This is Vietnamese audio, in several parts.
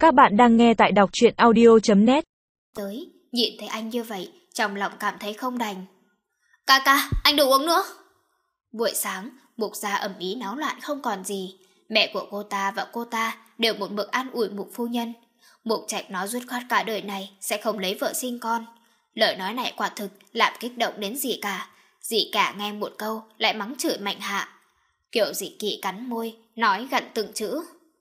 Các bạn đang nghe tại đọc truyện audio.net. Tới, nhìn thấy anh như vậy, trong lòng cảm thấy không đành. Ca, anh đừng uống nữa. Buổi sáng, Mục gia ầm ĩ náo loạn không còn gì. Mẹ của cô ta và cô ta đều một mực an ủi Mục phu nhân. Mục Trạch nói dứt khoát cả đời này sẽ không lấy vợ sinh con. Lời nói này quả thực làm kích động đến dì cả. Dì cả nghe một câu lại mắng chửi Mạnh Hạ. Kiểu dì Kỵ cắn môi, nói gặn từng chữ.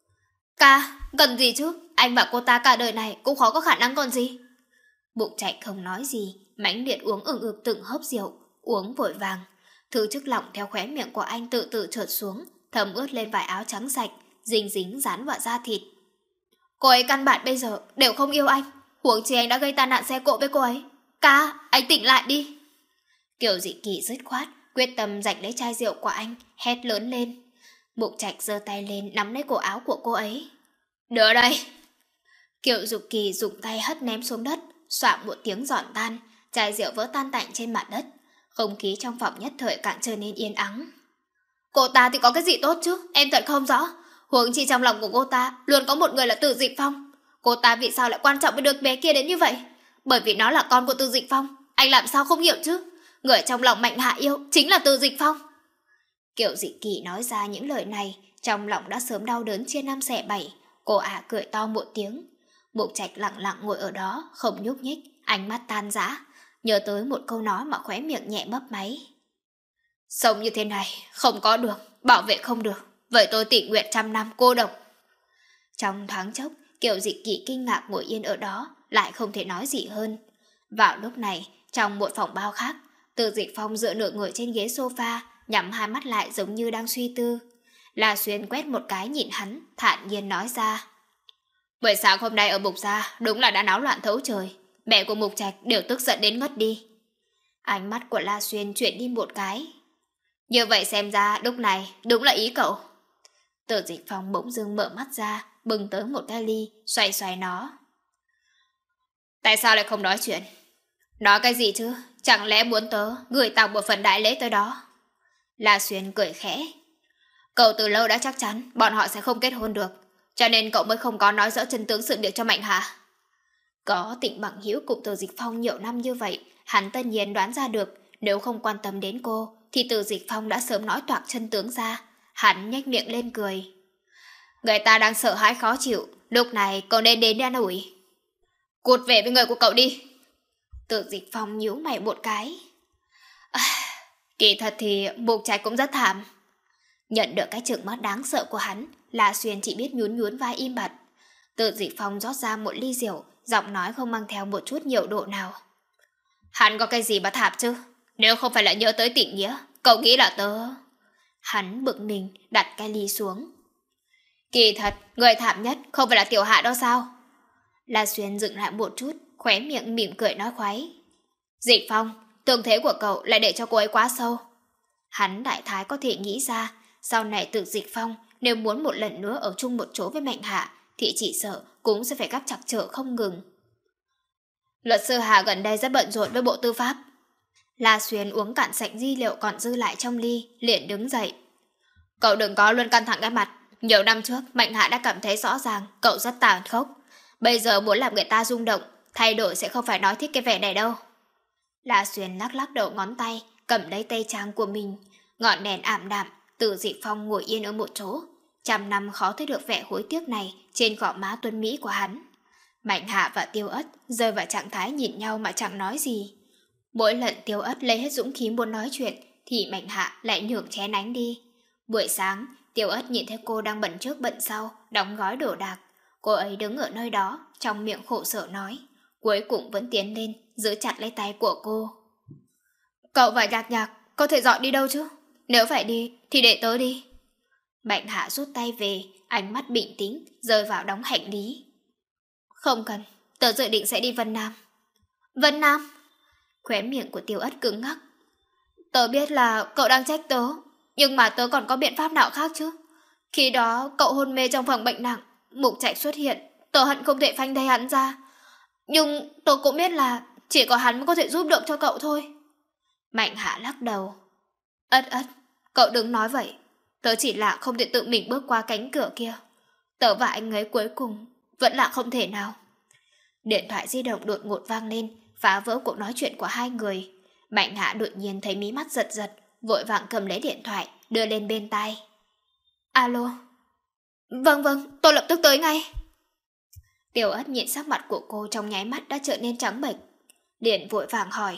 Ca, cần gì chứ? Anh và cô ta cả đời này cũng khó có khả năng còn gì. Mục Trạch không nói gì, mãnh liệt uống ực từng hớp rượu, uống vội vàng. Thứ chất lỏng theo khóe miệng của anh tự tự trượt xuống, thấm ướt lên vải áo trắng sạch, dính dính dán vào da thịt. Cô ấy căn bản bây giờ đều không yêu anh, huống chi anh đã gây tai nạn xe cộ với cô ấy. Ca, anh tỉnh lại đi. Kiều Dị Kỳ dứt khoát, quyết tâm giành lấy chai rượu của anh, hét lớn lên. Mục Trạch giơ tay lên nắm lấy cổ áo của cô ấy. Đưa đây. Kiều Dục Kỳ dùng tay hất ném xuống đất, xoạng một tiếng giòn tan, chai rượu vỡ tan tành trên mặt đất. Không khí trong phòng nhất thời càng trở nên yên ắng. Cô ta thì có cái gì tốt chứ, em thật không rõ. Huống chi trong lòng của cô ta luôn có một người là Từ Dịch Phong. Cô ta vì sao lại quan trọng với đứa bé kia đến như vậy? Bởi vì nó là con của Từ Dịch Phong. Anh làm sao không hiểu chứ? Người trong lòng Mạnh Hạ yêu chính là Từ Dịch Phong. Kiều Dị Kỳ nói ra những lời này, trong lòng đã sớm đau đớn chia năm xẻ bảy. Cô ả cười to một tiếng. Mục Trạch lặng lặng ngồi ở đó, không nhúc nhích, ánh mắt tan rã. Nhớ tới một câu nói mà khóe miệng nhẹ mấp máy. Sống như thế này, không có được, bảo vệ không được. Vậy tôi tình nguyện 100 năm cô độc. Trong thoáng chốc, Kiều Dị Kỳ kinh ngạc ngồi yên ở đó, lại không thể nói gì hơn. Vào lúc này, trong một phòng bao khác, Từ Dịch Phong dựa nửa người trên ghế sofa, nhắm hai mắt lại giống như đang suy tư. La Xuyên quét một cái nhìn hắn, thản nhiên nói ra. Buổi sáng hôm nay ở Mục gia đúng là đã náo loạn thấu trời. Mẹ của Mục Trạch đều tức giận đến ngất đi. Ánh mắt của La Xuyên chuyển đi một cái. Như vậy xem ra lúc này đúng là ý cậu. Từ Dịch Phong bỗng dưng mở mắt ra, bưng tới một cái ly, xoay xoay nó. Tại sao lại không nói chuyện? Nói cái gì chứ? Chẳng lẽ muốn tớ gửi tặng một phần đại lễ tới đó? La Xuyên cười khẽ. Cậu từ lâu đã chắc chắn bọn họ sẽ không kết hôn được, cho nên cậu mới không có nói rõ chân tướng sự việc cho Mạnh Hạ. Có Tịnh Bằng Hữu cùng Từ Dịch Phong nhiều năm như vậy, hắn tất nhiên đoán ra được nếu không quan tâm đến cô thì Từ Dịch Phong đã sớm nói toạc chân tướng ra. Hắn nhếch miệng lên cười. Người ta đang sợ hãi khó chịu, lúc này cậu nên đến an ủi. Cút về với người của cậu đi. Từ Dịch Phong nhíu mày một cái. Kỳ thật thì Mục Trạch cũng rất thảm. Nhận được cái trừng mắt đáng sợ của hắn, La Xuyên chỉ biết nhún nhún vai im bặt. Từ Dịch Phong rót ra một ly rượu, giọng nói không mang theo một chút nhiều độ nào. Hắn có cái gì mà thảm chứ? Nếu không phải là nhớ tới tình nghĩa, cậu nghĩ là tớ... Hắn bực mình đặt cái ly xuống. Kỳ thật, người thảm nhất không phải là Tiểu Hạ đó sao? La Xuyên dựng lại một chút, khóe miệng mỉm cười nói khoái. Dịch Phong, thương thế của cậu lại để cho cô ấy quá sâu. Hắn đại thái có thể nghĩ ra, sau này Từ Dịch Phong nếu muốn một lần nữa ở chung một chỗ với Mạnh Hạ thì chỉ sợ cũng sẽ phải gặp trắc trở không ngừng. Luật sư Hà gần đây rất bận rộn với Bộ Tư pháp. La Xuyên uống cạn sạch di liệu còn dư lại trong ly, liền đứng dậy. Cậu đừng có luôn căng thẳng cái mặt. Nhiều năm trước, Mạnh Hạ đã cảm thấy rõ ràng cậu rất tàn khốc. Bây giờ muốn làm người ta rung động, thay đổi sẽ không phải nói thích cái vẻ này đâu. La Xuyên lắc lắc đầu ngón tay, cầm lấy tay trang của mình. Ngọn đèn ảm đạm, Từ Dịch Phong ngồi yên ở một chỗ. 100 năm khó thấy được vẻ hối tiếc này trên gò má tuấn mỹ của hắn. Mạnh Hạ và Tiêu Ất rơi vào trạng thái nhìn nhau mà chẳng nói gì. Mỗi lần Tiêu Ất lấy hết dũng khí muốn nói chuyện thì Mạnh Hạ lại nhường ché nánh đi. Buổi sáng, Tiêu Ất nhìn thấy cô đang bận trước bận sau, đóng gói đồ đạc. Cô ấy đứng ở nơi đó, trong miệng khổ sở nói. Cuối cùng vẫn tiến lên, giữ chặt lấy tay của cô. Cậu và Nhạc Nhạc có thể dọn đi đâu chứ? Nếu phải đi thì để tớ đi. Mạnh Hạ rút tay về, ánh mắt bình tĩnh, rơi vào đóng hành lý. Không cần, tớ dự định sẽ đi Vân Nam. Vân Nam? Khóe miệng của Tiêu Ất cứng ngắc. Tớ biết là cậu đang trách tớ, nhưng mà tớ còn có biện pháp nào khác chứ? Khi đó cậu hôn mê trong phòng bệnh nặng, Mục Trạch xuất hiện, tớ hận không thể phanh tay hắn ra. Nhưng tớ cũng biết là chỉ có hắn mới có thể giúp được cho cậu thôi. Mạnh Hạ lắc đầu. Ất, cậu đừng nói vậy. Tớ chỉ là không thể tự mình bước qua cánh cửa kia. Tớ và anh ấy cuối cùng vẫn là không thể nào. Điện thoại di động đột ngột vang lên, phá vỡ cuộc nói chuyện của hai người. Mạnh Hạ đột nhiên thấy mí mắt giật giật, vội vàng cầm lấy điện thoại, đưa lên bên tai. Alo. Vâng, tôi lập tức tới ngay. Tiểu Ất nhìn sắc mặt của cô trong nháy mắt đã trở nên trắng bệch. Liền vội vàng hỏi.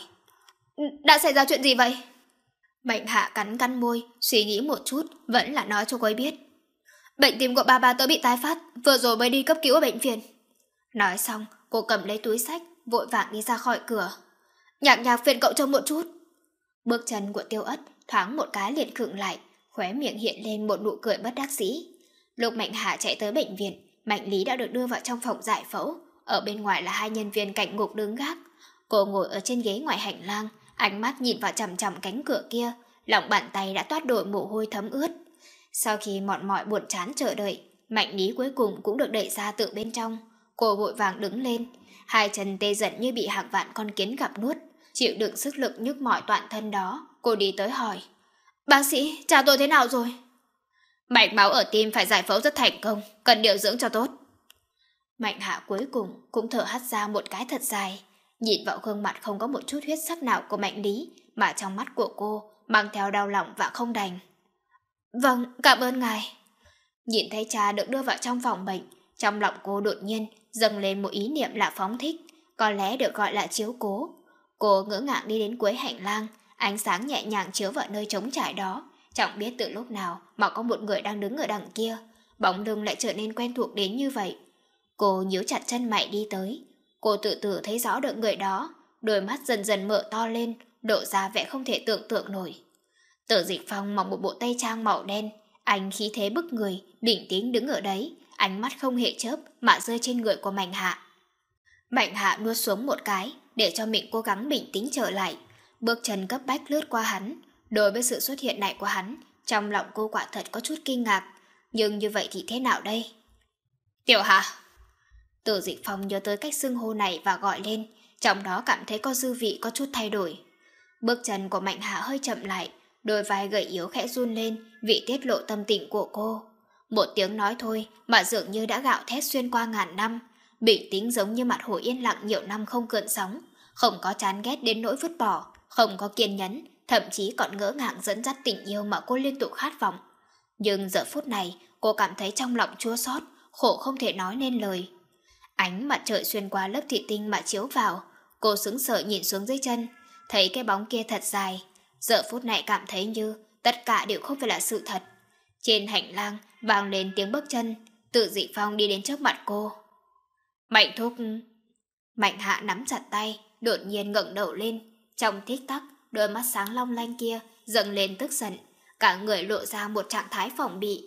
Đã xảy ra chuyện gì vậy? Mạnh Hạ cắn môi, suy nghĩ một chút, vẫn là nói cho cô ấy biết. Bệnh tim của ba tớ bị tái phát, vừa rồi mới đi cấp cứu ở bệnh viện. Nói xong, cô cầm lấy túi xách, vội vàng đi ra khỏi cửa. Nhạc phiền cậu trông một chút. Bước chân của Tiêu Ất thoáng một cái liền khựng lại, khóe miệng hiện lên một nụ cười bất đắc dĩ. Lúc Mạnh Hạ chạy tới bệnh viện, Mạnh Lý đã được đưa vào trong phòng giải phẫu. Ở bên ngoài là hai nhân viên cảnh ngục đứng gác. Cô ngồi ở trên ghế ngoài hành lang, ánh mắt nhìn vào chằm chằm cánh cửa kia, lòng bàn tay đã toát đổ mồ hôi thấm ướt. Sau khi mòn mỏi buồn chán chờ đợi, Mạnh Lý cuối cùng cũng được đẩy ra từ bên trong. Cô vội vàng đứng lên, hai chân tê dần như bị hàng vạn con kiến gặp nuốt. Chịu đựng sức lực nhức mỏi toàn thân đó, cô đi tới hỏi. Bác sĩ, cha tôi thế nào rồi? Mạch máu ở tim phải giải phẫu rất thành công, cần điều dưỡng cho tốt. Mạnh Hạ cuối cùng cũng thở hắt ra một cái thật dài, nhìn vào gương mặt không có một chút huyết sắc nào của Mạnh Lý, mà trong mắt của cô mang theo đau lòng và không đành. Vâng, cảm ơn ngài. Nhìn thấy cha được đưa vào trong phòng bệnh, trong lòng cô đột nhiên dâng lên một ý niệm là phóng thích, có lẽ được gọi là chiếu cố. Cô ngỡ ngàng đi đến cuối hành lang, ánh sáng nhẹ nhàng chiếu vào nơi trống trải đó, chẳng biết từ lúc nào mà có một người đang đứng ở đằng kia, bóng lưng lại trở nên quen thuộc đến như vậy. Cô nhíu chặt chân mày đi tới, cô tự tử thấy rõ được người đó, đôi mắt dần dần mở to lên, lộ ra vẻ không thể tưởng tượng nổi. Tử Dịch Phong mặc một bộ tây trang màu đen, anh khí thế bức người, bình tĩnh đứng ở đấy, ánh mắt không hề chớp mà rơi trên người của Mạnh Hạ. Mạnh Hạ nuốt xuống một cái, để cho mình cố gắng bình tĩnh trở lại, bước chân cấp bách lướt qua hắn. Đối với sự xuất hiện này của hắn, trong lòng cô quả thật có chút kinh ngạc, nhưng như vậy thì thế nào đây? Tiểu Hạ. Tử Dịch Phong nhớ tới cách xưng hô này và gọi lên, trong đó cảm thấy có dư vị có chút thay đổi. Bước chân của Mạnh Hạ hơi chậm lại, đôi vai gầy yếu khẽ run lên vì tiết lộ tâm tình của cô. Một tiếng nói thôi mà dường như đã gạo thét xuyên qua ngàn năm, bình tĩnh giống như mặt hồ yên lặng nhiều năm không gợn sóng, không có chán ghét đến nỗi vứt bỏ, không có kiên nhẫn, thậm chí còn ngỡ ngàng dẫn dắt tình yêu mà cô liên tục khát vọng. Nhưng giờ phút này, cô cảm thấy trong lòng chua xót, khổ không thể nói nên lời. Ánh mặt trời xuyên qua lớp thủy tinh mà chiếu vào, cô sững sờ nhìn xuống dưới chân, thấy cái bóng kia thật dài. Giờ phút này cảm thấy như tất cả đều không phải là sự thật. Trên hành lang vang lên tiếng bước chân, Tử Dịch Phong đi đến trước mặt cô. Mạnh thúc. Mạnh Hạ nắm chặt tay, đột nhiên ngẩng đầu lên, trong tích tắc, đôi mắt sáng long lanh kia dâng lên tức giận, cả người lộ ra một trạng thái phòng bị.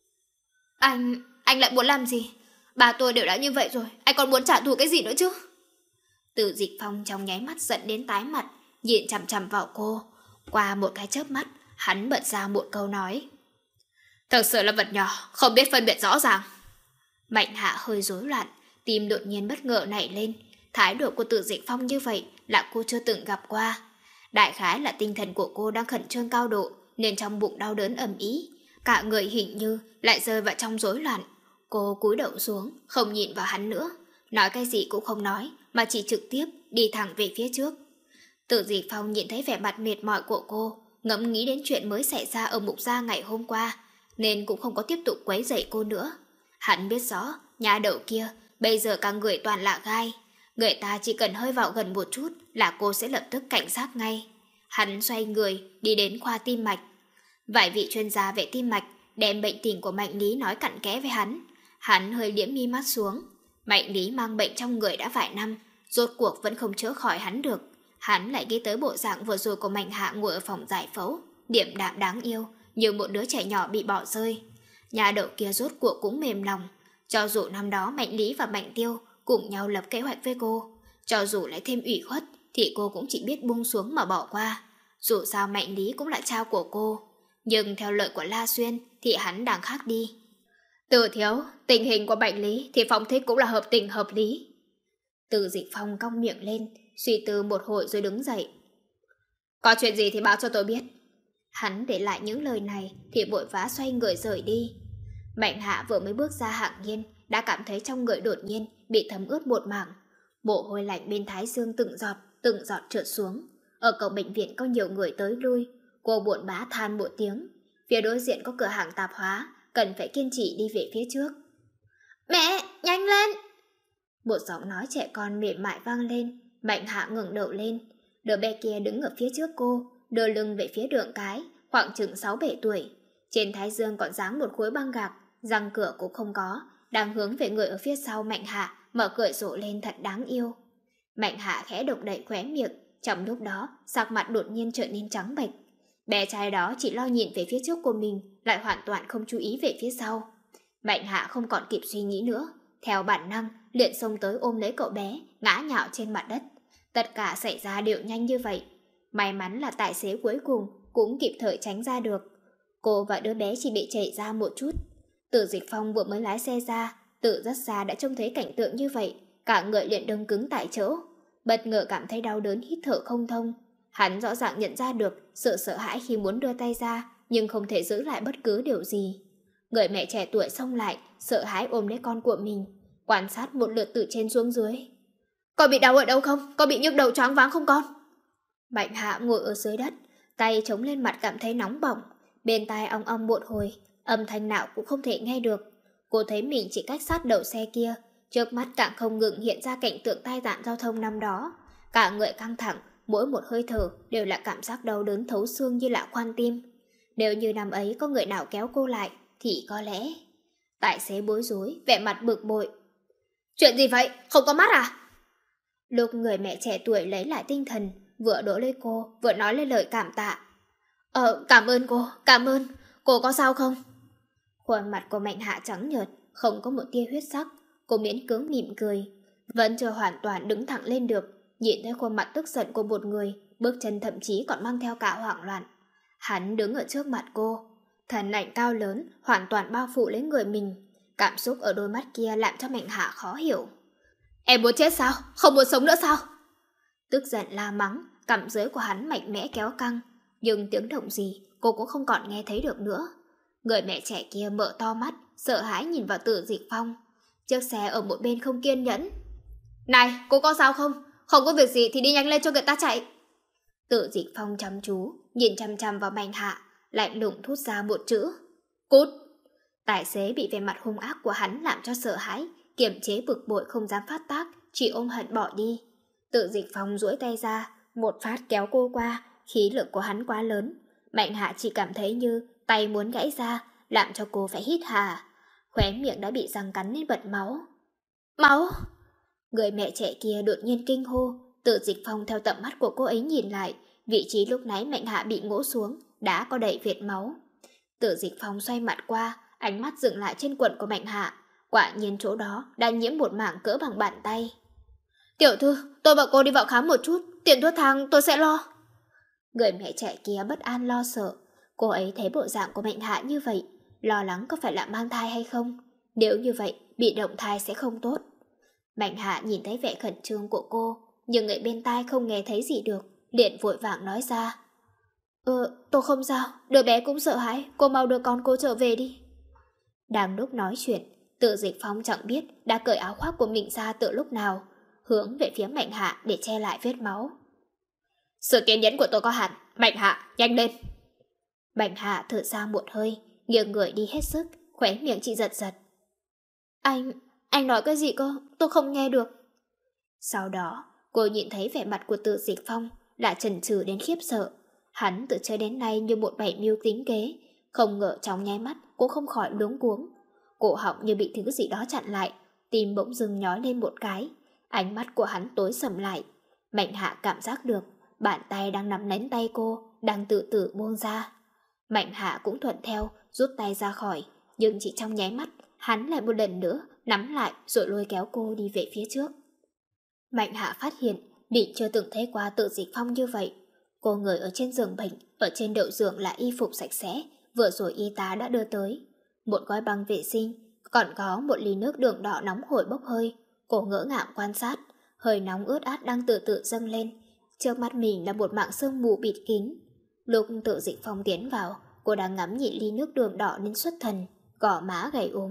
Anh lại muốn làm gì? Ba tôi đều đã như vậy rồi, anh còn muốn trả thù cái gì nữa chứ? Tử Dịch Phong trong nháy mắt giận đến tái mặt, nhìn chằm chằm vào cô. Qua một cái chớp mắt, hắn bật ra một câu nói. Thật sự là vật nhỏ, không biết phân biệt rõ ràng. Mạnh Hạ hơi rối loạn, tim đột nhiên bất ngờ nảy lên. Thái độ của Tử Dịch Phong như vậy là cô chưa từng gặp qua. Đại khái là tinh thần của cô đang khẩn trương cao độ, nên trong bụng đau đớn ầm ĩ, cả người hình như lại rơi vào trong rối loạn. Cô cúi đầu xuống, không nhìn vào hắn nữa, nói cái gì cũng không nói, mà chỉ trực tiếp đi thẳng về phía trước. Tử Dịch Phong nhìn thấy vẻ mặt mệt mỏi của cô, ngẫm nghĩ đến chuyện mới xảy ra ở Mục Gia ngày hôm qua, nên cũng không có tiếp tục quấy rầy cô nữa. Hắn biết rõ, nhà đậu kia bây giờ cả người toàn là gai, người ta chỉ cần hơi vào gần một chút là cô sẽ lập tức cảnh giác ngay. Hắn xoay người đi đến khoa tim mạch. Vài vị chuyên gia về tim mạch đem bệnh tình của Mạnh Lý nói cặn kẽ với hắn. Hắn hơi liễm mi mắt xuống. Mạnh Lý mang bệnh trong người đã vài năm, rốt cuộc vẫn không chữa khỏi hắn được. Hắn lại nghĩ tới bộ dạng vừa rồi của Mạnh Hạ ngồi ở phòng giải phẫu, điềm đạm đáng yêu, như một đứa trẻ nhỏ bị bỏ rơi. Nhà đậu kia rốt cuộc cũng mềm lòng. Cho dù năm đó Mạnh Lý và Mạnh Tiêu cùng nhau lập kế hoạch với cô, cho dù lại thêm ủy khuất thì cô cũng chỉ biết buông xuống mà bỏ qua. Dù sao Mạnh Lý cũng là trao của cô, nhưng theo lời của La Xuyên thì hắn đang khác đi. Từ thiếu, tình hình của Mạnh Lý thì Phong thích cũng là hợp tình hợp lý. Từ Dịch Phong cong miệng lên, suy tư một hồi rồi đứng dậy. Có chuyện gì thì báo cho tôi biết. Hắn để lại những lời này thì vội vã xoay người rời đi. Mạnh Hạ vừa mới bước ra hạng nhiên đã cảm thấy trong người đột nhiên bị thấm ướt một mảng. Mồ hôi lạnh bên thái dương từng giọt trượt xuống. Ở cổng bệnh viện có nhiều người tới lui. Cô buồn bã than một tiếng. Phía đối diện có cửa hàng tạp hóa, cần phải kiên trì đi về phía trước. Mẹ, nhanh lên! Một giọng nói trẻ con mềm mại vang lên. Mạnh Hạ ngẩng đầu lên. Đứa bé kia đứng ở phía trước cô, đưa lưng về phía Đường Cái, khoảng chừng 6-7 tuổi. Trên thái dương còn dáng một khối băng gạc, răng cửa cũng không có, đang hướng về người ở phía sau Mạnh Hạ, mở cười rộ lên thật đáng yêu. Mạnh Hạ khẽ động đậy khóe miệng, trong lúc đó sắc mặt đột nhiên trở nên trắng bệch. Bé trai đó chỉ lo nhìn về phía trước của mình, lại hoàn toàn không chú ý về phía sau. Mạnh Hạ không còn kịp suy nghĩ nữa, theo bản năng liền xông tới ôm lấy cậu bé, ngã nhào trên mặt đất. Tất cả xảy ra đều nhanh như vậy. May mắn là tài xế cuối cùng cũng kịp thời tránh ra được. Cô và đứa bé chỉ bị chảy ra một chút. Tử Dịch Phong vừa mới lái xe ra, từ rất xa đã trông thấy cảnh tượng như vậy, cả người liền đông cứng tại chỗ, bất ngờ cảm thấy đau đớn hít thở không thông. Hắn rõ ràng nhận ra được sự sợ hãi khi muốn đưa tay ra, nhưng không thể giữ lại bất cứ điều gì. Người mẹ trẻ tuổi xông lại, sợ hãi ôm lấy con của mình, quan sát một lượt từ trên xuống dưới. Con bị đau ở đâu không? Con bị nhức đầu choáng váng không con? Mạnh Hạ ngồi ở dưới đất, tay chống lên mặt cảm thấy nóng bỏng, bên tai ong ong một hồi, âm thanh nào cũng không thể nghe được. Cô thấy mình chỉ cách sát đầu xe kia, trước mắt càng không ngừng hiện ra cảnh tượng tai nạn giao thông năm đó. Cả người căng thẳng, mỗi một hơi thở đều là cảm giác đau đớn thấu xương như là khoan tim. Nếu như năm ấy có người nào kéo cô lại, thì có lẽ... Tài xế bối rối, vẻ mặt bực bội. Chuyện gì vậy? Không có mắt à? Lúc người mẹ trẻ tuổi lấy lại tinh thần, vừa đỡ lấy cô, vừa nói lên lời cảm tạ. Cảm ơn cô, cảm ơn. Cô có sao không? Khuôn mặt của Mạnh Hạ trắng nhợt, không có một tia huyết sắc. Cô miễn cưỡng mỉm cười, vẫn chưa hoàn toàn đứng thẳng lên được. Nhìn thấy khuôn mặt tức giận của một người, bước chân thậm chí còn mang theo cả hoảng loạn. Hắn đứng ở trước mặt cô, thần ảnh cao lớn hoàn toàn bao phủ lấy người mình. Cảm xúc ở đôi mắt kia làm cho Mạnh Hạ khó hiểu. Em muốn chết sao? Không muốn sống nữa sao? Tức giận la mắng, cằm dưới của hắn mạnh mẽ kéo căng, nhưng tiếng động gì cô cũng không còn nghe thấy được nữa. Người mẹ trẻ kia mở to mắt, sợ hãi nhìn vào Tử Dịch Phong. Chiếc xe ở một bên không kiên nhẫn. Này, cô có sao không? Không có việc gì thì đi nhanh lên cho người ta chạy. Tử Dịch Phong chăm chú, nhìn chăm chăm vào Mạnh Hạ, lạnh lùng thốt ra một chữ. Cút! Tài xế bị vẻ mặt hung ác của hắn làm cho sợ hãi, kiềm chế bực bội không dám phát tác, chỉ ôm hận bỏ đi. Tử Dịch Phong duỗi tay ra, một phát kéo cô qua, khí lực của hắn quá lớn. Mạnh Hạ chỉ cảm thấy như tay muốn gãy ra, làm cho cô phải hít hà. Khóe miệng đã bị răng cắn nên bật máu. Máu! Người mẹ trẻ kia đột nhiên kinh hô. Tử Dịch Phong theo tầm mắt của cô ấy nhìn lại, vị trí lúc nãy Mạnh Hạ bị ngã xuống đã có đầy vệt máu. Tử Dịch Phong xoay mặt qua, ánh mắt dừng lại trên quần của Mạnh Hạ. Quả nhiên chỗ đó đã nhiễm một mảng cỡ bằng bàn tay. Tiểu thư, tôi bảo cô đi vào khám một chút, tiền thuốc thang tôi sẽ lo. Người mẹ trẻ kia bất an lo sợ. Cô ấy thấy bộ dạng của Mạnh Hạ như vậy, lo lắng có phải là mang thai hay không. Nếu như vậy, bị động thai sẽ không tốt. Mạnh Hạ nhìn thấy vẻ khẩn trương của cô, nhưng người bên tai không nghe thấy gì được, liền vội vàng nói ra. Tôi không sao, đứa bé cũng sợ hãi, cô mau đưa con cô trở về đi. Đang lúc nói chuyện, Tử Dịch Phong chẳng biết đã cởi áo khoác của mình ra từ lúc nào, hướng về phía Mạnh Hạ để che lại vết máu. Sự kiên nhẫn của tôi có hạn, Mạnh Hạ, nhanh lên. Mạnh Hạ thở ra một hơi, nghiêng người đi hết sức, khóe miệng chị giật giật. Anh nói cái gì cơ? Tôi không nghe được. Sau đó, cô nhìn thấy vẻ mặt của Tử Dịch Phong là chần chừ đến khiếp sợ. Hắn từ chơi đến nay như một bày mưu tính kế, không ngờ trong nháy mắt cũng không khỏi luống cuống. Cổ họng như bị thứ gì đó chặn lại, tim bỗng dưng nhói lên một cái. Ánh mắt của hắn tối sầm lại. Mạnh Hạ cảm giác được bàn tay đang nắm lấy tay cô đang từ từ buông ra. Mạnh Hạ cũng thuận theo, rút tay ra khỏi, nhưng chỉ trong nháy mắt, hắn lại một lần nữa nắm lại rồi lôi kéo cô đi về phía trước. Mạnh Hạ phát hiện mình chưa từng thấy qua Tử Dịch Phong như vậy. Cô người ở trên giường bệnh, ở trên đệm giường là y phục sạch sẽ, vừa rồi y tá đã đưa tới. Một gói băng vệ sinh, còn có một ly nước đường đỏ nóng hổi bốc hơi. Cô ngỡ ngàng quan sát, hơi nóng ướt át đang từ từ dâng lên. Trước mắt mình là một mảng sương mù bịt kín. Lúc Tử Dịch Phong tiến vào, cô đang ngắm nhìn ly nước đường đỏ nên xuất thần, gò má gầy ốm,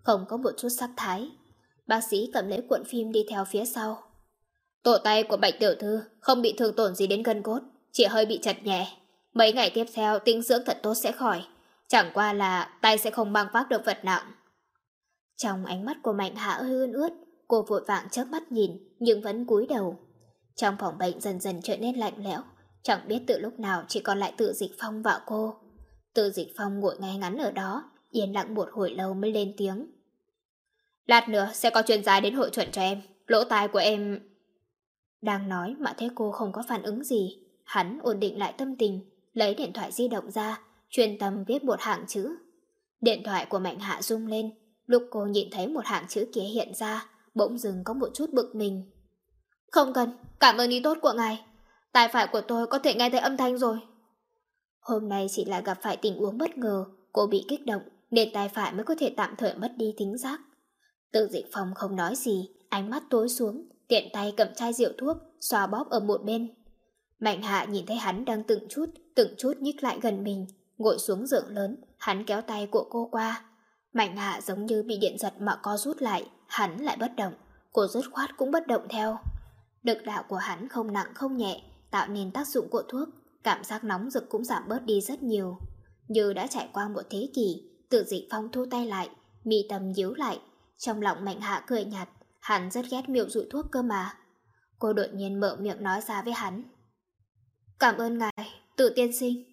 không có một chút sắc thái. Bác sĩ cầm lấy cuộn phim đi theo phía sau. Tổ tay của Bạch tiểu thư không bị thương tổn gì đến gân cốt, chỉ hơi bị chật nhẹ. Mấy ngày tiếp theo tĩnh dưỡng thật tốt sẽ khỏi. Chẳng qua là tay sẽ không mang vác được vật nặng. Trong ánh mắt của Mạnh Hạ hơi ươn ướt, cô vội vàng chớp mắt nhìn nhưng vẫn cúi đầu. Trong phòng bệnh dần dần trở nên lạnh lẽo, chẳng biết từ lúc nào chỉ còn lại Tự Dịch Phong và cô. Tự Dịch Phong ngồi ngay ngắn ở đó, yên lặng một hồi lâu mới lên tiếng. Lát nữa sẽ có chuyên gia đến hội chuẩn cho em, lỗ tai của em... Đang nói mà thấy cô không có phản ứng gì, hắn ổn định lại tâm tình, lấy điện thoại di động ra, chuyên tâm viết một hàng chữ. Điện thoại của Mạnh Hạ rung lên, lúc cô nhìn thấy một hàng chữ kia hiện ra, bỗng dưng có một chút bực mình. Không cần, cảm ơn ý tốt của ngài. Tai phải của tôi có thể nghe thấy âm thanh rồi. Hôm nay chỉ là gặp phải tình huống bất ngờ, cô bị kích động, nên tai phải mới có thể tạm thời mất đi thính giác. Tự Dịch Phong không nói gì, ánh mắt tối xuống, tiện tay cầm chai rượu thuốc, xoa bóp ở một bên. Mạnh Hạ nhìn thấy hắn đang từng chút nhích lại gần mình, ngồi xuống giường lớn, hắn kéo tay của cô qua. Mạnh Hạ giống như bị điện giật mà co rút lại, hắn lại bất động, cô dứt khoát cũng bất động theo. Lực đạo của hắn không nặng không nhẹ, tạo nên tác dụng của thuốc, cảm giác nóng rực cũng giảm bớt đi rất nhiều. Như đã trải qua một thế kỷ, Tự Dịch Phong thu tay lại, mi tâm nhíu lại, trong lòng Mạnh Hạ cười nhạt, hắn rất ghét miệu rụi thuốc cơ mà. Cô đột nhiên mở miệng nói ra với hắn. Cảm ơn ngài, Tự tiên sinh.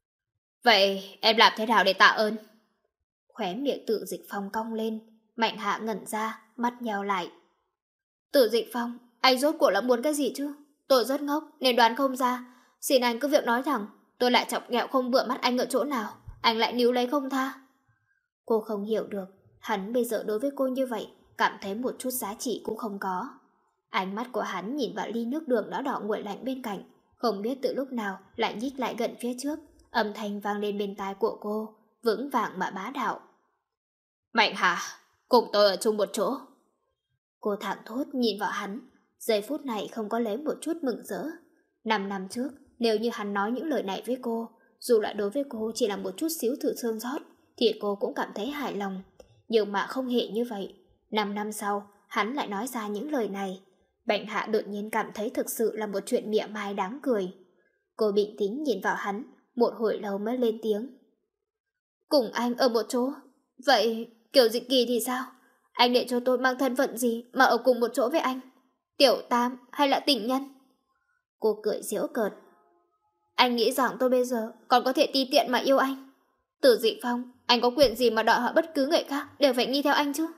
Vậy em làm thế nào để tạ ơn? Khóe miệng Tự Dịch Phong cong lên, Mạnh Hạ ngẩn ra, mắt nheo lại. Tự Dịch Phong, anh rốt cuộc là muốn cái gì chứ? Tôi rất ngốc nên đoán không ra. Xin anh cứ việc nói thẳng, tôi lại chọc ghẹo không vừa mắt anh ở chỗ nào, anh lại níu lấy không tha. Cô không hiểu được, hắn bây giờ đối với cô như vậy, cảm thấy một chút giá trị cũng không có. Ánh mắt của hắn nhìn vào ly nước đường đã đỏ nguội lạnh bên cạnh, không biết từ lúc nào lại nhích lại gần phía trước, âm thanh vang lên bên tai của cô, vững vàng mà bá đạo. Mạnh Hà, cùng tôi ở chung một chỗ. Cô thẳng thốt nhìn vào hắn, giây phút này không có lấy một chút mừng rỡ. 5 năm trước, nếu như hắn nói những lời này với cô, dù là đối với cô chỉ là một chút xíu thử xương rót, thì cô cũng cảm thấy hài lòng. Nhưng mà không hề như vậy. 5 năm sau, hắn lại nói ra những lời này. Bạch Hạ đột nhiên cảm thấy thực sự là một chuyện mỉa mai đáng cười. Cô bình tĩnh nhìn vào hắn, một hồi lâu mới lên tiếng. Cùng anh ở một chỗ. Vậy Kiều Dịch Kỳ thì sao? Anh để cho tôi mang thân phận gì mà ở cùng một chỗ với anh? Tiểu tam hay là tình nhân? Cô cười giễu cợt. Anh nghĩ rằng tôi bây giờ còn có thể ti tiện mà yêu anh? Tự Dịch Phong, anh có quyền gì mà đòi hỏi bất cứ người khác đều phải nghi theo anh chứ?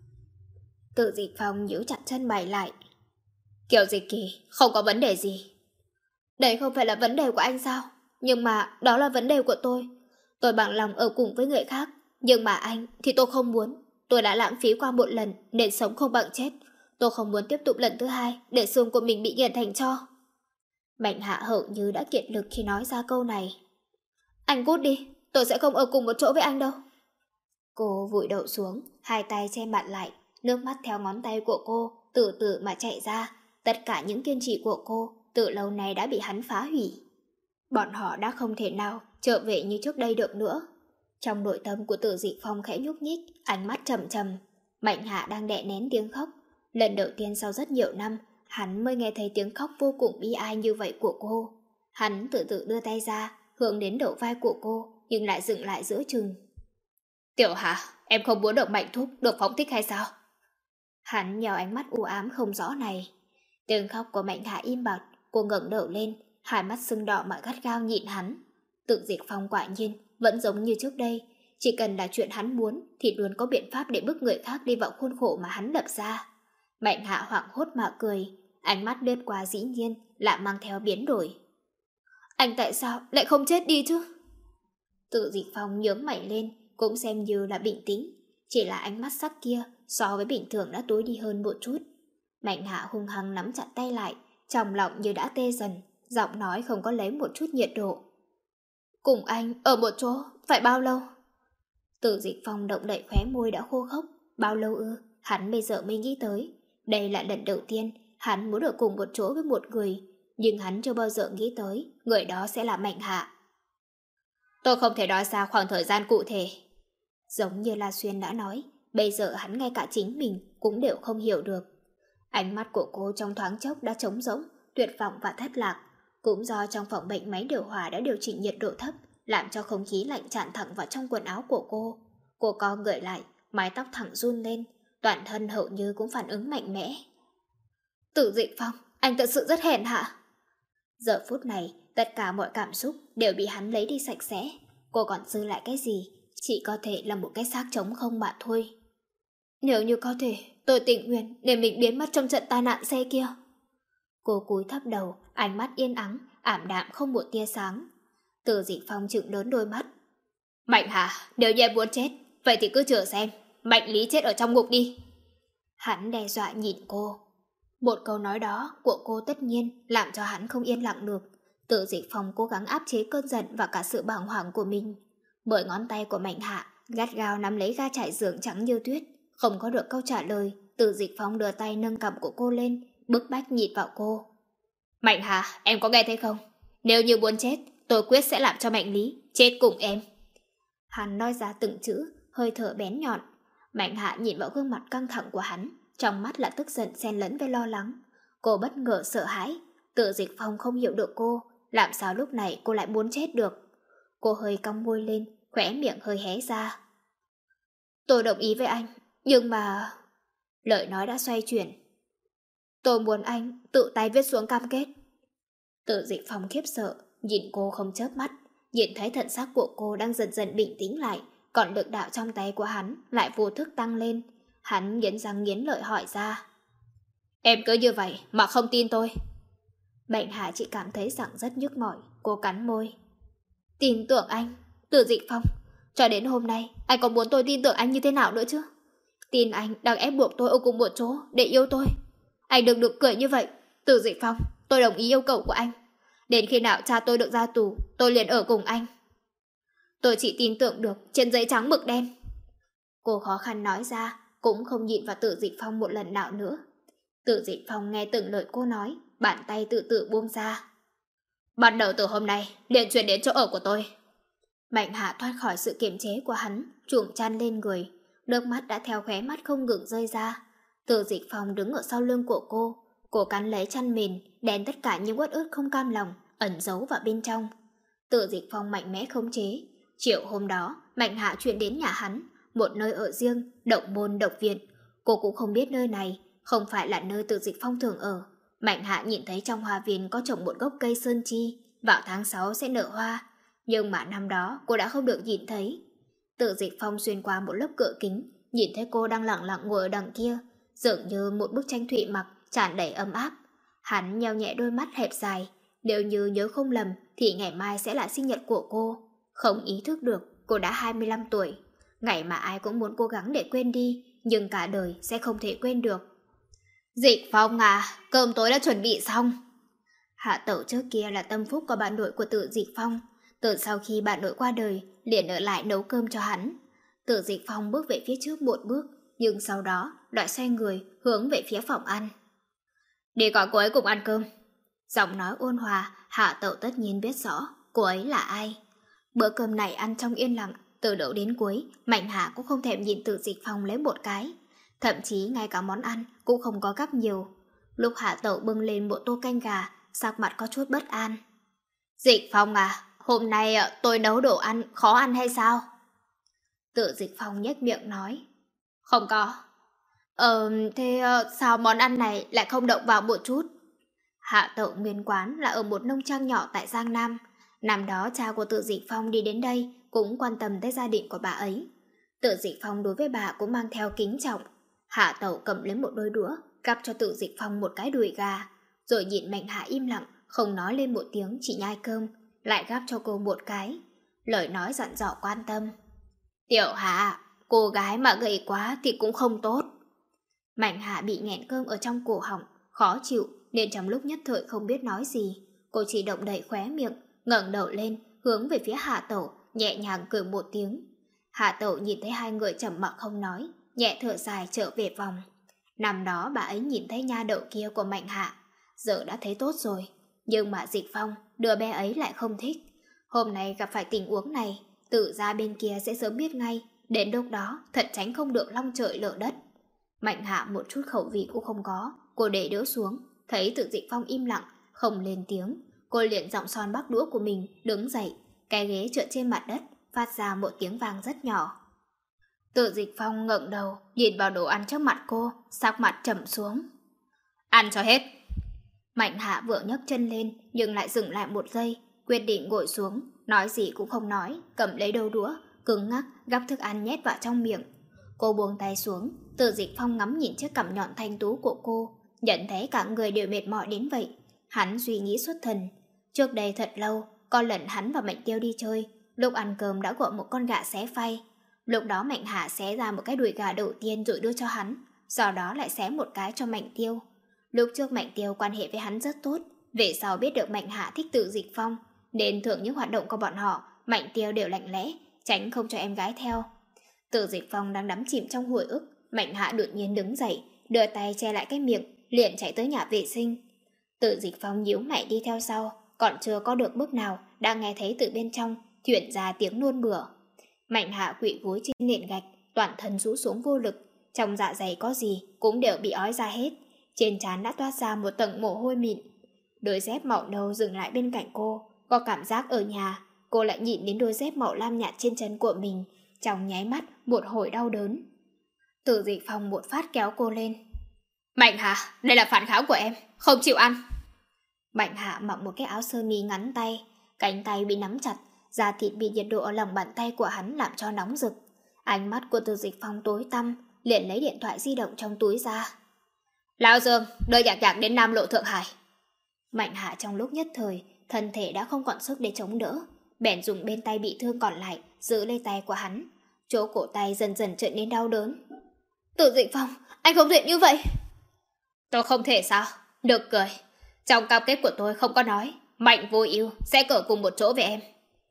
Tự Dịch Phong nhíu chặt chân mày lại. Kiều Dịch Kỳ, không có vấn đề gì. Đấy không phải là vấn đề của anh sao? Nhưng mà đó là vấn đề của tôi. Tôi bằng lòng ở cùng với người khác, nhưng mà anh thì tôi không muốn. Tôi đã lãng phí qua một lần nên sống không bằng chết. Tôi không muốn tiếp tục lần thứ hai để xương của mình bị nghiền thành tro. Mạnh Hạ hầu như đã kiệt lực khi nói ra câu này. Anh cút đi, tôi sẽ không ở cùng một chỗ với anh đâu. Cô vùi đầu xuống, hai tay che mặt lại, nước mắt theo ngón tay của cô từ từ mà chảy ra. Tất cả những kiên trì của cô từ lâu nay đã bị hắn phá hủy. Bọn họ đã không thể nào trở về như trước đây được nữa. Trong nội tâm của Tự Dịch Phong khẽ nhúc nhích, ánh mắt trầm trầm. Mạnh Hạ đang đè nén tiếng khóc. Lần đầu tiên sau rất nhiều năm, hắn mới nghe thấy tiếng khóc vô cùng bi ai như vậy của cô. Hắn từ từ đưa tay ra, hướng đến đầu vai của cô, nhưng lại dừng lại giữa chừng. Tiểu Hạ, em không muốn được Mạnh Thúc được phóng thích hay sao? Hắn nhào ánh mắt u ám không rõ này. Tiếng khóc của Mạnh Hạ im bặt, cô ngẩng đầu lên, hai mắt sưng đỏ mà gắt gao nhìn hắn. Tự Dịch Phong quả nhiên vẫn giống như trước đây, chỉ cần là chuyện hắn muốn thì luôn có biện pháp để bức người khác đi vào khuôn khổ mà hắn lập ra. Mạnh Hạ hoảng hốt mà cười, ánh mắt lướt qua dĩ nhiên lại mang theo biến đổi. Anh tại sao lại không chết đi chứ? Tự Dịch Phong nhướng mày lên, cũng xem như là bình tĩnh, chỉ là ánh mắt sắc kia so với bình thường đã tối đi hơn một chút. Mạnh Hạ hung hăng nắm chặt tay lại, trong lòng như đã tê dần, giọng nói không có lấy một chút nhiệt độ. Cùng anh ở một chỗ, phải bao lâu? Tự Dịch Phong động đậy khóe môi đã khô khốc. Bao lâu ư? Hắn bây giờ mới nghĩ tới. Đây là lần đầu tiên hắn muốn ở cùng một chỗ với một người, nhưng hắn chưa bao giờ nghĩ tới người đó sẽ là Mạnh Hạ. Tôi không thể nói ra khoảng thời gian cụ thể. Giống như La Xuyên đã nói, Bây giờ hắn ngay cả chính mình cũng đều không hiểu được. Ánh mắt của cô trong thoáng chốc đã trống rỗng, tuyệt vọng và thất lạc. Cũng do trong phòng bệnh máy điều hòa đã điều chỉnh nhiệt độ thấp, làm cho không khí lạnh tràn thẳng vào trong quần áo của cô. Cô co người lại, mái tóc thẳng run lên, toàn thân hầu như cũng phản ứng mạnh mẽ. Tử Dịch Phong, anh thật sự rất hèn hạ. Giờ phút này, tất cả mọi cảm xúc đều bị hắn lấy đi sạch sẽ. Cô còn dư lại cái gì? Chỉ có thể là một cái xác trống không mà thôi. Nếu như có thể, tôi tình nguyện để mình biến mất trong trận tai nạn xe kia. Cô cúi thấp đầu, ánh mắt yên ắng, ảm đạm không một tia sáng. Tử Dịch Phong trừng lớn đôi mắt. Mạnh Hà, nếu như em muốn chết, vậy thì cứ chờ xem, Mạnh Lý chết ở trong ngục đi. Hắn đe dọa nhìn cô. Một câu nói đó của cô tất nhiên làm cho hắn không yên lặng được. Tử Dịch Phong cố gắng áp chế cơn giận và cả sự bàng hoàng của mình. Bởi ngón tay của Mạnh Hạ gắt gao nắm lấy ga trải giường trắng như tuyết. Không có được câu trả lời, Tử Dịch Phong đưa tay nâng cằm của cô lên, bức bách nhịn vào cô. Mạnh Hà, em có nghe thấy không? Nếu như muốn chết, tôi quyết sẽ làm cho Mạnh Lý chết cùng em. Hắn nói ra từng chữ, hơi thở bén nhọn. Mạnh Hạ nhìn vào gương mặt căng thẳng của hắn, trong mắt là tức giận xen lẫn với lo lắng. Cô bất ngờ sợ hãi. Tử Dịch Phong không hiểu được cô, làm sao lúc này cô lại muốn chết được. Cô hơi cong môi lên, khóe miệng hơi hé ra. Tôi đồng ý với anh, nhưng mà... Lời nói đã xoay chuyển. Tôi muốn anh tự tay viết xuống cam kết. Tử Dịch Phong khiếp sợ, nhìn cô không chớp mắt, nhìn thấy thần sắc của cô đang dần dần bình tĩnh lại, còn lực đạo trong tay của hắn lại vô thức tăng lên. Hắn nghiến răng nghiến lợi hỏi ra. Em cứ như vậy mà không tin tôi? Bệnh Hạ chỉ cảm thấy rằng rất nhức mỏi, cô cắn môi. Tin tưởng anh, Tử Dịch Phong. Cho đến hôm nay, anh còn muốn tôi tin tưởng anh như thế nào nữa chứ? Tin anh đang ép buộc tôi ở cùng một chỗ để yêu tôi. Anh đừng được cười như vậy, Tử Dịch Phong. Tôi đồng ý yêu cầu của anh. Đến khi nào cha tôi được ra tù, tôi liền ở cùng anh. Tôi chỉ tin tưởng được trên giấy trắng mực đen. Cô khó khăn nói ra, cũng không nhịn vào Tử Dịch Phong một lần nào nữa. Tử Dịch Phong nghe từng lời cô nói, bàn tay tự tự buông ra. Bắt đầu từ hôm nay, liền chuyển đến chỗ ở của tôi. Mạnh Hạ thoát khỏi sự kiềm chế của hắn, trùm chăn lên người, nước mắt đã theo khóe mắt không ngừng rơi ra. Tử Dịch Phong đứng ở sau lưng của cô cắn lấy chăn mền, đèn tất cả những uất ức không cam lòng ẩn giấu vào bên trong. Tử Dịch Phong mạnh mẽ khống chế. Chiều hôm đó, Mạnh Hạ chuyển đến nhà hắn, một nơi ở riêng, độc môn độc viện. Cô cũng không biết nơi này không phải là nơi Tử Dịch Phong thường ở. Mạnh Hạ nhìn thấy trong hoa viên có trồng một gốc cây sơn chi, vào tháng 6 sẽ nở hoa, nhưng mà năm đó cô đã không được nhìn thấy. Tử Dịch Phong xuyên qua một lớp cửa kính, nhìn thấy cô đang lặng lặng ngồi ở đằng kia, dường như một bức tranh thủy mặc tràn đầy ấm áp. Hắn nheo nhẹ đôi mắt hẹp dài, nếu như nhớ không lầm thì ngày mai sẽ là sinh nhật của cô. Không ý thức được cô đã 25 tuổi, ngày mà ai cũng muốn cố gắng để quên đi, nhưng cả đời sẽ không thể quên được. Dịch Phong à, cơm tối đã chuẩn bị xong. Hạ Tẩu trước kia là tâm phúc của bạn nội của Tử Dịch Phong. Từ sau khi bạn nội qua đời, liền ở lại nấu cơm cho hắn. Tử Dịch Phong bước về phía trước một bước, nhưng sau đó lại xoay người hướng về phía phòng ăn. Đi gọi cô ấy cùng ăn cơm. Giọng nói ôn hòa, Hạ Tẩu tất nhiên biết rõ cô ấy là ai. Bữa cơm này ăn trong yên lặng, từ đầu đến cuối, Mạnh Hạ cũng không thèm nhìn Tử Dịch Phong lấy một cái. Thậm chí ngay cả món ăn cũng không có gắp nhiều. Lúc Hạ Tẩu bưng lên một tô canh gà, sắc mặt có chút bất an. Dịch Phong à, hôm nay tôi nấu đồ ăn khó ăn hay sao? Tử Dịch Phong nhếch miệng nói. Không có. Thế sao món ăn này lại không động vào một chút? Hạ Tẩu nguyên quán là ở một nông trang nhỏ tại Giang Nam. Năm đó cha của Tử Dịch Phong đi đến đây cũng quan tâm tới gia đình của bà ấy. Tử Dịch Phong đối với bà cũng mang theo kính trọng. Hạ Tẩu cầm lấy một đôi đũa, gắp cho Tử Dịch Phong một cái đùi gà, rồi nhìn Mạnh Hạ im lặng, không nói lên một tiếng, chỉ nhai cơm, lại gắp cho cô một cái. Lời nói dặn dò quan tâm. Tiểu Hạ, cô gái mà gầy quá thì cũng không tốt. Mạnh Hạ bị nghẹn cơm ở trong cổ họng, khó chịu nên trong lúc nhất thời không biết nói gì. Cô chỉ động đậy khóe miệng, ngẩng đầu lên, hướng về phía Hạ Tẩu, nhẹ nhàng cười một tiếng. Hạ Tẩu nhìn thấy hai người trầm mặc không nói, nhẹ thở dài trở về phòng. Năm đó bà ấy nhìn thấy nha đậu kia của Mạnh Hạ, giờ đã thấy tốt rồi. Nhưng mà Dịch Phong, đứa bé ấy lại không thích. Hôm nay gặp phải tình huống này, Tử gia bên kia sẽ sớm biết ngay, Đến lúc đó thật tránh không được long trời lở đất. Mạnh Hạ một chút khẩu vị cũng không có. Cô để đũa xuống, thấy Từ Dịch Phong im lặng, không lên tiếng. Cô liền giọng son bắp đũa của mình, đứng dậy. Cái ghế trượt trên mặt đất, phát ra một tiếng vang rất nhỏ. Từ Dịch Phong ngẩng đầu, nhìn vào đồ ăn trước mặt cô, sắc mặt trầm xuống. Ăn cho hết. Mạnh Hạ vừa nhấc chân lên, nhưng lại dừng lại một giây, quyết định ngồi xuống, nói gì cũng không nói, cầm lấy đầu đũa, cứng ngắc gắp thức ăn nhét vào trong miệng. Cô buông tay xuống, Từ Dịch Phong ngắm nhìn chiếc cằm nhọn thanh tú của cô, nhận thấy cả người đều mệt mỏi đến vậy. Hắn suy nghĩ xuất thần. Trước đây thật lâu, có lần hắn và Mạnh Tiêu đi chơi, lúc ăn cơm đã gọi một con gà xé phay. Lúc đó Mạnh Hạ xé ra một cái đùi gà đầu tiên rồi đưa cho hắn, sau đó lại xé một cái cho Mạnh Tiêu. Lúc trước Mạnh Tiêu quan hệ với hắn rất tốt, về sau biết được Mạnh Hạ thích Từ Dịch Phong, nên thường những hoạt động của bọn họ, Mạnh Tiêu đều lạnh lẽ, tránh không cho em gái theo. Từ Dịch Phong đang đắm chìm trong hồi ức, Mạnh Hạ đột nhiên đứng dậy, đưa tay che lại cái miệng, liền chạy tới nhà vệ sinh. Từ Dịch Phong nhíu mày đi theo sau, còn chưa có được bước nào, đã nghe thấy từ bên trong chuyển ra tiếng nôn mửa. Mạnh Hạ quỵ gối trên nền gạch, toàn thân rũ xuống vô lực, trong dạ dày có gì cũng đều bị ói ra hết, trên trán đã toát ra một tầng mồ hôi mịn. Đôi dép màu nâu dừng lại bên cạnh cô, có cảm giác ở nhà. Cô lại nhìn đến đôi dép màu lam nhạt trên chân của mình, trong nháy mắt một hồi đau đớn. Từ Dịch Phong một phát kéo cô lên. Mạnh Hạ, đây là phản kháng của em, không chịu ăn. Mạnh Hạ mặc một cái áo sơ mi ngắn tay, cánh tay bị nắm chặt, da thịt bị nhiệt độ ở lòng bàn tay của hắn làm cho nóng rực. Ánh mắt của Từ Dịch Phong tối tăm, liền lấy điện thoại di động trong túi ra. Lão Dương, đưa Nhạc Nhạc đến Nam Lộ Thượng Hải. Mạnh Hạ trong lúc nhất thời, thân thể đã không còn sức để chống đỡ, bèn dùng bên tay bị thương còn lại giữ lấy tay của hắn. Chỗ cổ tay dần dần trở nên đau đớn. Từ Dịch Phong, anh không thể như vậy. Tôi không thể sao? Được cười. Trong cam kết của tôi không có nói Mạnh Vô Ưu sẽ ở cùng một chỗ với em.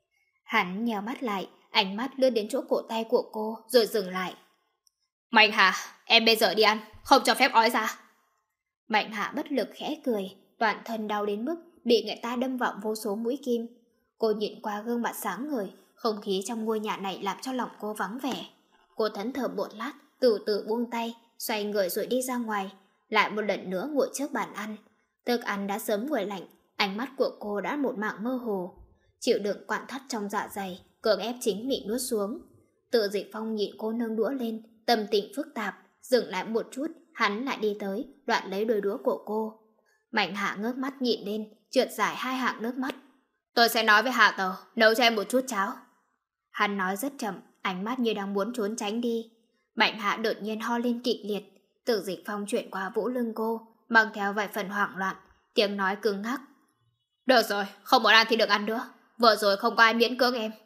Hắn nheo mắt lại, ánh mắt lướt đến chỗ cổ tay của cô rồi dừng lại. Mạnh Hạ, em bây giờ đi ăn, không cho phép ói ra. Mạnh Hạ bất lực khẽ cười, toàn thân đau đến mức bị người ta đâm vào vô số mũi kim. Cô nhìn qua gương mặt sáng ngời, không khí trong ngôi nhà này làm cho lòng cô vắng vẻ. Cô thẫn thờ một lát, từ từ buông tay, xoay người rồi đi ra ngoài, lại một lần nữa ngồi trước bàn ăn. Thức ăn đã sớm nguội lạnh, ánh mắt của cô đã một mảng mơ hồ. Chịu đựng quặn thắt trong dạ dày, cưỡng ép chính mình nuốt xuống. Từ Dịch Phong nhìn cô nâng đũa lên, tâm tình phức tạp, dừng lại một chút, hắn lại đi tới, đoạn lấy đôi đũa của cô. Mạnh Hạ ngước mắt nhìn lên, trượt dài hai hàng nước mắt. Tôi sẽ nói với Hạ Tàu, nấu cho em một chút cháo. Hắn nói rất chậm, ánh mắt như đang muốn trốn tránh đi. Mạnh Hạ đột nhiên ho lên kịch liệt. Từ Dịch Phong chuyển qua vỗ lưng cô, mang theo vài phần hoảng loạn, tiếng nói cứng ngắc. Được rồi, không muốn ăn thì đừng ăn nữa. Vừa rồi không có ai miễn cưỡng em.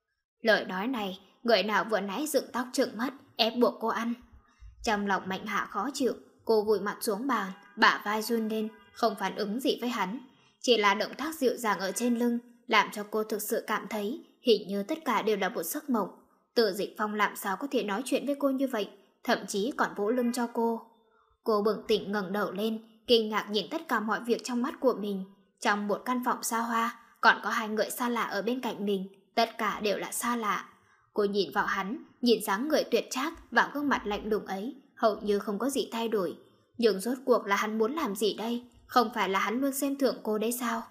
Lời nói này, người nào vừa nãy dựng tóc trừng mắt, ép buộc cô ăn. Trong lòng Mạnh Hạ khó chịu, cô vùi mặt xuống bàn, bả vai run lên, không phản ứng gì với hắn. Chỉ là động tác dịu dàng ở trên lưng, làm cho cô thực sự cảm thấy hình như tất cả đều là một giấc mộng. Từ Dịch Phong làm sao có thể nói chuyện với cô như vậy, thậm chí còn vỗ lưng cho cô. Cô bừng tỉnh ngẩng đầu lên, kinh ngạc nhìn tất cả mọi việc trong mắt của mình. Trong một căn phòng xa hoa, còn có hai người xa lạ ở bên cạnh mình, tất cả đều là xa lạ. Cô nhìn vào hắn, nhìn dáng người tuyệt trác và gương mặt lạnh lùng ấy, hầu như không có gì thay đổi. Nhưng rốt cuộc là hắn muốn làm gì đây? Không phải là hắn luôn xem thường cô đấy sao?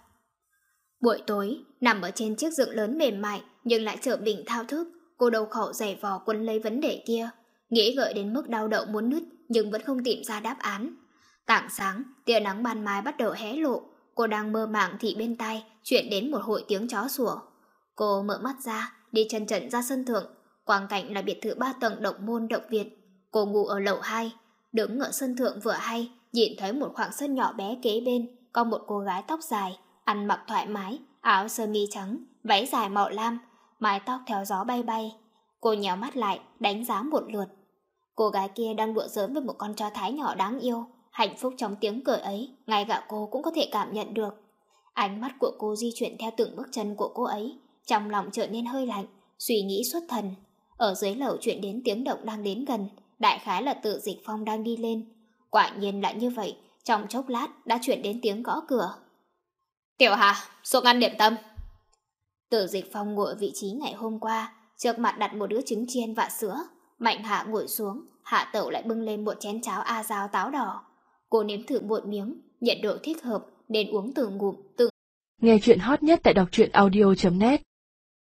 Buổi tối, nằm ở trên chiếc giường lớn mềm mại nhưng lại trở mình thao thức, cô đau khổ giày vò quấn lấy vấn đề kia, nghĩ gợi đến mức đau đầu muốn nứt nhưng vẫn không tìm ra đáp án. Tảng sáng, tia nắng ban mai bắt đầu hé lộ, cô đang mơ màng thì bên tai chuyển đến một hồi tiếng chó sủa. Cô mở mắt ra, đi chân trần ra sân thượng, quang cảnh là biệt thự 3 tầng độc môn độc Việt. Cô ngủ ở lầu 2, đứng ở sân thượng vừa hay, nhìn thấy một khoảng sân nhỏ bé kế bên, có một cô gái tóc dài, ăn mặc thoải mái, áo sơ mi trắng, váy dài màu lam, mái tóc theo gió bay bay. Cô nhéo mắt lại, đánh giá một lượt. Cô gái kia đang đùa giỡn với một con chó Thái nhỏ đáng yêu, hạnh phúc trong tiếng cười ấy, ngay cả cô cũng có thể cảm nhận được. Ánh mắt của cô di chuyển theo từng bước chân của cô ấy, trong lòng trở nên hơi lạnh, suy nghĩ xuất thần. Ở dưới lầu chuyển đến tiếng động đang đến gần, đại khái là Từ Dịch Phong đang đi lên. Quả nhiên lại như vậy, trong chốc lát đã chuyển đến tiếng gõ cửa. Tiểu Hà, xuống ăn điểm tâm. Từ Dịch Phong ngồi ở vị trí ngày hôm qua, Trước mặt đặt một đứa trứng chiên và sữa. Mạnh Hạ ngồi xuống, Hạ Tẩu lại bưng lên một chén cháo a dao táo đỏ. Cô nếm thử một miếng, nhiệt độ thích hợp nên uống từng ngụm. Nghe chuyện hot nhất tại đọc truyện audio.net